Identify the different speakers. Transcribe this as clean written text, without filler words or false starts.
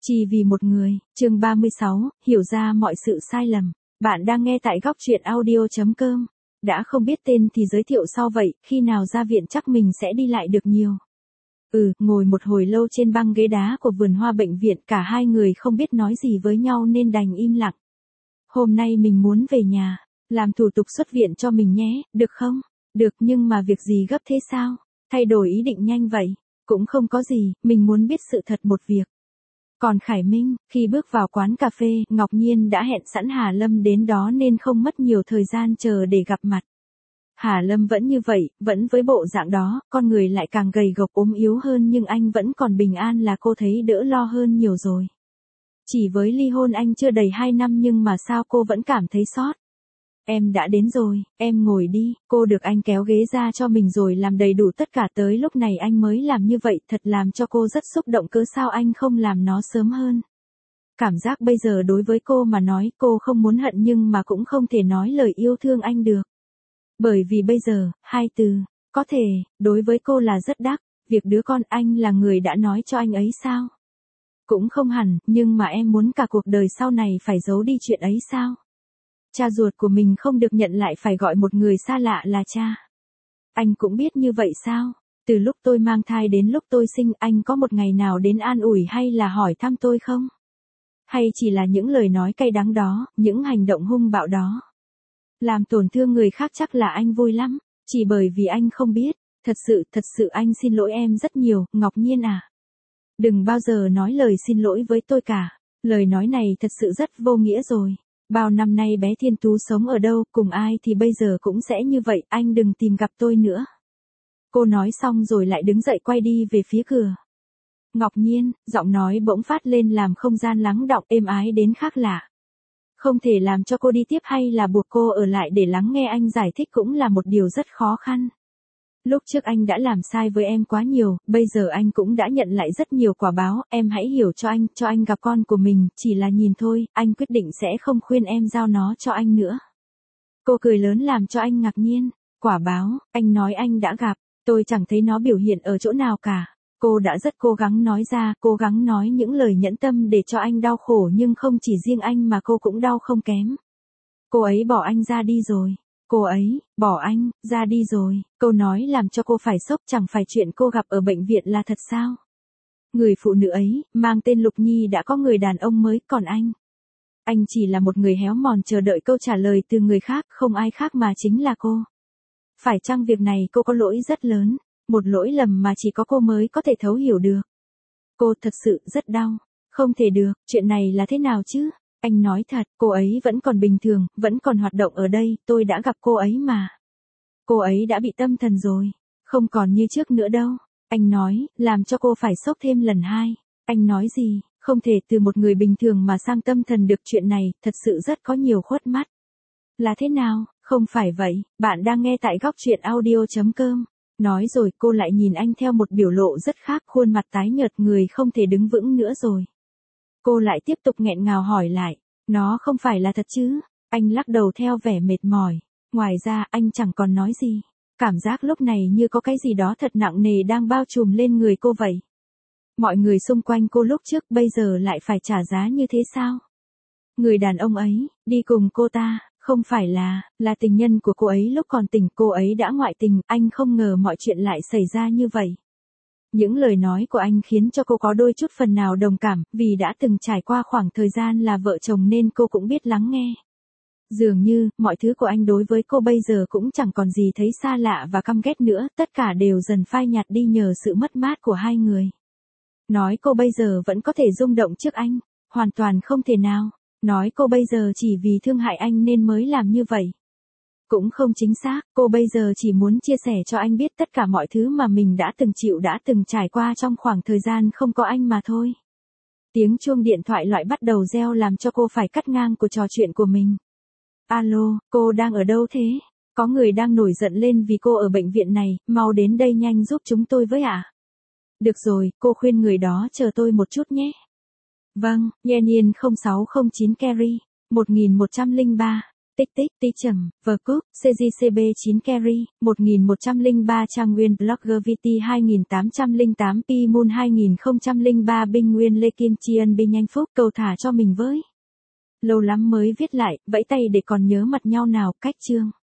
Speaker 1: Chỉ vì một người, chương 36, hiểu ra mọi sự sai lầm. Bạn đang nghe tại góc truyện audio.com. Đã không biết tên thì giới thiệu sau vậy, khi nào ra viện chắc mình sẽ đi lại được nhiều. Ngồi một hồi lâu trên băng ghế đá của vườn hoa bệnh viện, cả hai người không biết nói gì với nhau nên đành im lặng. Hôm nay mình muốn về nhà, làm thủ tục xuất viện cho mình nhé, được không? Được, nhưng mà việc gì gấp thế sao? Thay đổi ý định nhanh vậy? Cũng không có gì, mình muốn biết sự thật một việc. Còn Khải Minh, khi bước vào quán cà phê, Ngọc Nhiên đã hẹn sẵn Hà Lâm đến đó nên không mất nhiều thời gian chờ để gặp mặt. Hà Lâm vẫn như vậy, vẫn với bộ dạng đó, con người lại càng gầy gộc ốm yếu hơn nhưng anh vẫn còn bình an là cô thấy đỡ lo hơn nhiều rồi. Chỉ với ly hôn anh chưa đầy 2 năm nhưng mà sao cô vẫn cảm thấy sót. Em đã đến rồi, em ngồi đi, cô được anh kéo ghế ra cho mình rồi làm đầy đủ tất cả tới lúc này anh mới làm như vậy thật làm cho cô rất xúc động cớ sao anh không làm nó sớm hơn. Cảm giác bây giờ đối với cô mà nói cô không muốn hận nhưng mà cũng không thể nói lời yêu thương anh được. Bởi vì bây giờ, hai từ, có thể, đối với cô là rất đắt, việc đứa con anh là người đã nói cho anh ấy sao? Cũng không hẳn, nhưng mà em muốn cả cuộc đời sau này phải giấu đi chuyện ấy sao? Cha ruột của mình không được nhận lại phải gọi một người xa lạ là cha. Anh cũng biết như vậy sao? Từ lúc tôi mang thai đến lúc tôi sinh anh có một ngày nào đến an ủi hay là hỏi thăm tôi không? Hay chỉ là những lời nói cay đắng đó, những hành động hung bạo đó? Làm tổn thương người khác chắc là anh vui lắm, chỉ bởi vì anh không biết. Thật sự anh xin lỗi em rất nhiều, Ngọc Nhiên à. Đừng bao giờ nói lời xin lỗi với tôi cả. Lời nói này thật sự rất vô nghĩa rồi. Bao năm nay bé Thiên Tú sống ở đâu, cùng ai thì bây giờ cũng sẽ như vậy, anh đừng tìm gặp tôi nữa. Cô nói xong rồi lại đứng dậy quay đi về phía cửa. Ngọc Nhiên, giọng nói bỗng phát lên làm không gian lắng đọng êm ái đến khác lạ. Không thể làm cho cô đi tiếp hay là buộc cô ở lại để lắng nghe anh giải thích cũng là một điều rất khó khăn. Lúc trước anh đã làm sai với em quá nhiều, bây giờ anh cũng đã nhận lại rất nhiều quả báo, em hãy hiểu cho anh gặp con của mình, chỉ là nhìn thôi, anh quyết định sẽ không khuyên em giao nó cho anh nữa. Cô cười lớn làm cho anh ngạc nhiên, quả báo, anh nói anh đã gặp, tôi chẳng thấy nó biểu hiện ở chỗ nào cả. Cô đã rất cố gắng nói ra, cố gắng nói những lời nhẫn tâm để cho anh đau khổ nhưng không chỉ riêng anh mà cô cũng đau không kém. Cô ấy bỏ anh ra đi rồi. Cô ấy, bỏ anh, ra đi rồi, câu nói làm cho cô phải sốc chẳng phải chuyện cô gặp ở bệnh viện là thật sao? Người phụ nữ ấy, mang tên Lục Nhi đã có người đàn ông mới, còn anh chỉ là một người héo mòn chờ đợi câu trả lời từ người khác, không ai khác mà chính là cô. Phải chăng việc này cô có lỗi rất lớn, một lỗi lầm mà chỉ có cô mới có thể thấu hiểu được? Cô thật sự rất đau, không thể được, chuyện này là thế nào chứ? Anh nói thật, cô ấy vẫn còn bình thường, vẫn còn hoạt động ở đây, tôi đã gặp cô ấy mà. Cô ấy đã bị tâm thần rồi, không còn như trước nữa đâu. Anh nói, làm cho cô phải sốc thêm lần hai. Anh nói gì, không thể từ một người bình thường mà sang tâm thần được, chuyện này, thật sự rất có nhiều khuất mắt. Là thế nào, không phải vậy, bạn đang nghe tại góc truyện audio.com. Nói rồi cô lại nhìn anh theo một biểu lộ rất khác, khuôn mặt tái nhợt, người không thể đứng vững nữa rồi. Cô lại tiếp tục nghẹn ngào hỏi lại, nó không phải là thật chứ? Anh lắc đầu theo vẻ mệt mỏi. Ngoài ra anh chẳng còn nói gì. Cảm giác lúc này như có cái gì đó thật nặng nề đang bao trùm lên người cô vậy. Mọi người xung quanh cô lúc trước bây giờ lại phải trả giá như thế sao? Người đàn ông ấy, đi cùng cô ta, không phải là tình nhân của cô ấy lúc còn tình, cô ấy đã ngoại tình, anh không ngờ mọi chuyện lại xảy ra như vậy. Những lời nói của anh khiến cho cô có đôi chút phần nào đồng cảm, vì đã từng trải qua khoảng thời gian là vợ chồng nên cô cũng biết lắng nghe. Dường như, mọi thứ của anh đối với cô bây giờ cũng chẳng còn gì thấy xa lạ và căm ghét nữa, tất cả đều dần phai nhạt đi nhờ sự mất mát của hai người. Nói cô bây giờ vẫn có thể rung động trước anh, hoàn toàn không thể nào. Nói cô bây giờ chỉ vì thương hại anh nên mới làm như vậy. Cũng không chính xác, cô bây giờ chỉ muốn chia sẻ cho anh biết tất cả mọi thứ mà mình đã từng chịu đã từng trải qua trong khoảng thời gian không có anh mà thôi. Tiếng chuông điện thoại loại bắt đầu reo làm cho cô phải cắt ngang cuộc trò chuyện của mình. Alo, cô đang ở đâu thế? Có người đang nổi giận lên vì cô ở bệnh viện này, mau đến đây nhanh giúp chúng tôi với ạ. Được rồi, cô khuyên người đó chờ tôi một chút nhé. Vâng, Yen Yen 0609 Kerry, 1103. Tích tích, tí trầm, vờ cúp, CGCB 9 carry, 1103 trang nguyên blogger VT 2808 P Moon 2003 Binh Nguyên Lê Kim Chi Ân Binh Anh Phúc cầu thả cho mình với. Lâu lắm mới viết lại, vẫy tay để còn nhớ mặt nhau nào, cách chương.